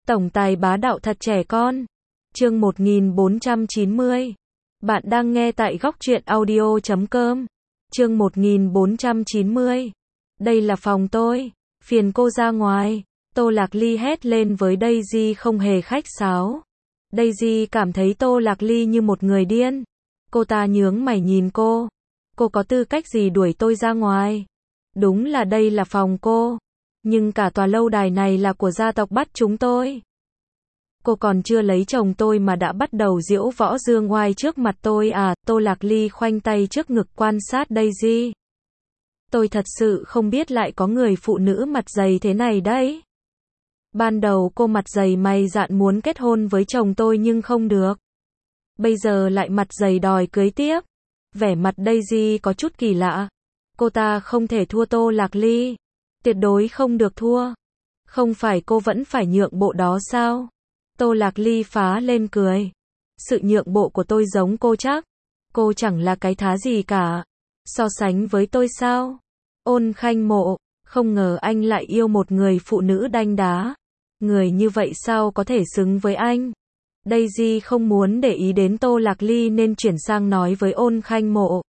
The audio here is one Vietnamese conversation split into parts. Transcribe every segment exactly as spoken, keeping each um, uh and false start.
Tổng tài bá đạo thật trẻ con. Chương một nghìn bốn trăm chín mươi. Bạn đang nghe tại góc truyện audio chấm com. Chương một nghìn bốn trăm chín mươi. Đây là phòng tôi, phiền cô ra ngoài. Tô Lạc Ly hét lên với Daisy không hề khách sáo. Daisy cảm thấy Tô Lạc Ly như một người điên. Cô ta nhướng mày nhìn cô. Cô có tư cách gì đuổi tôi ra ngoài? Đúng là đây là phòng cô. Nhưng cả tòa lâu đài này là của gia tộc bắt chúng tôi. Cô còn chưa lấy chồng tôi mà đã bắt đầu diễu võ dương oai trước mặt tôi à? Tô Lạc Ly khoanh tay trước ngực quan sát Daisy. Tôi thật sự không biết lại có người phụ nữ mặt dày thế này đấy. Ban đầu cô mặt dày mày dạn muốn kết hôn với chồng tôi nhưng không được. Bây giờ lại mặt dày đòi cưới tiếp. Vẻ mặt Daisy có chút kỳ lạ. Cô ta không thể thua Tô Lạc Ly. Tuyệt đối không được thua. Không phải cô vẫn phải nhượng bộ đó sao? Tô Lạc Ly phá lên cười. Sự nhượng bộ của tôi giống cô chắc. Cô chẳng là cái thá gì cả. So sánh với tôi sao? Ôn Khanh Mộ, không ngờ anh lại yêu một người phụ nữ đanh đá. Người như vậy sao có thể xứng với anh? Daisy không muốn để ý đến Tô Lạc Ly nên chuyển sang nói với Ôn Khanh Mộ.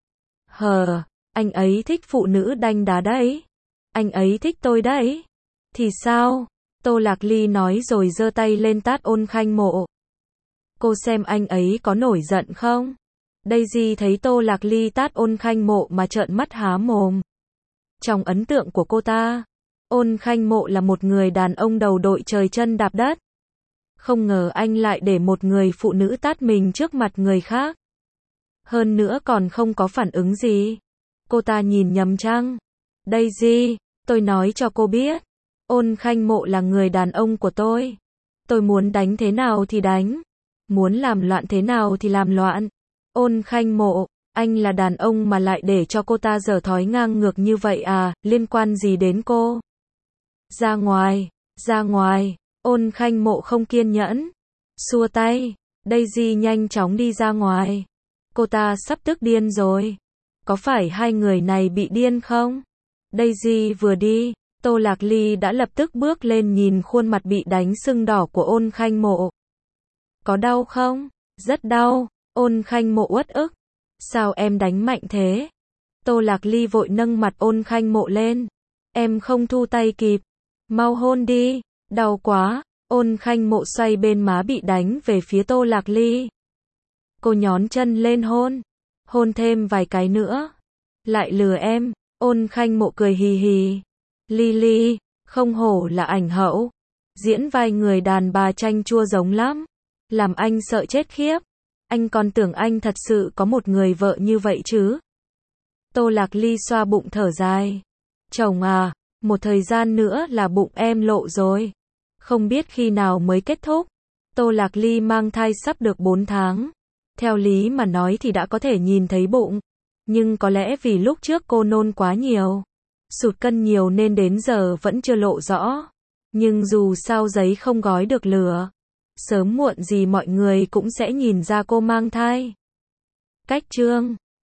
Hờ, anh ấy thích phụ nữ đanh đá đấy. Anh ấy thích tôi đấy. Thì sao? Tô Lạc Ly nói rồi giơ tay lên tát Ôn Khanh Mộ. Cô xem anh ấy có nổi giận không? Daisy thấy Tô Lạc Ly tát Ôn Khanh Mộ mà trợn mắt há mồm. Trong ấn tượng của cô ta, Ôn Khanh Mộ là một người đàn ông đầu đội trời chân đạp đất. Không ngờ anh lại để một người phụ nữ tát mình trước mặt người khác. Hơn nữa còn không có phản ứng gì. Cô ta nhìn nhầm chăng? Daisy, tôi nói cho cô biết. Ôn Khanh Mộ là người đàn ông của tôi. Tôi muốn đánh thế nào thì đánh. Muốn làm loạn thế nào thì làm loạn. Ôn Khanh Mộ, anh là đàn ông mà lại để cho cô ta dở thói ngang ngược như vậy à? Liên quan gì đến cô? Ra ngoài, ra ngoài. Ôn Khanh Mộ không kiên nhẫn. Xua tay. Daisy nhanh chóng đi ra ngoài. Cô ta sắp tức điên rồi. Có phải hai người này bị điên không? Daisy vừa đi, Tô Lạc Ly đã lập tức bước lên nhìn khuôn mặt bị đánh sưng đỏ của Ôn Khanh Mộ. Có đau không? Rất đau. Ôn Khanh Mộ uất ức. Sao em đánh mạnh thế? Tô Lạc Ly vội nâng mặt Ôn Khanh Mộ lên. Em không thu tay kịp. Mau hôn đi. Đau quá. Ôn Khanh Mộ xoay bên má bị đánh về phía Tô Lạc Ly. Cô nhón chân lên hôn. Hôn thêm vài cái nữa. Lại lừa em. Ôn Khanh Mộ cười hì hì. Ly Ly, không hổ là ảnh hậu. Diễn vai người đàn bà chanh chua giống lắm. Làm anh sợ chết khiếp. Anh còn tưởng anh thật sự có một người vợ như vậy chứ. Tô Lạc Ly xoa bụng thở dài. Chồng à, một thời gian nữa là bụng em lộ rồi. Không biết khi nào mới kết thúc. Tô Lạc Ly mang thai sắp được bốn tháng. Theo lý mà nói thì đã có thể nhìn thấy bụng. Nhưng có lẽ vì lúc trước cô nôn quá nhiều. Sụt cân nhiều nên đến giờ vẫn chưa lộ rõ. Nhưng dù sao giấy không gói được lửa. Sớm muộn gì mọi người cũng sẽ nhìn ra cô mang thai. Cách chương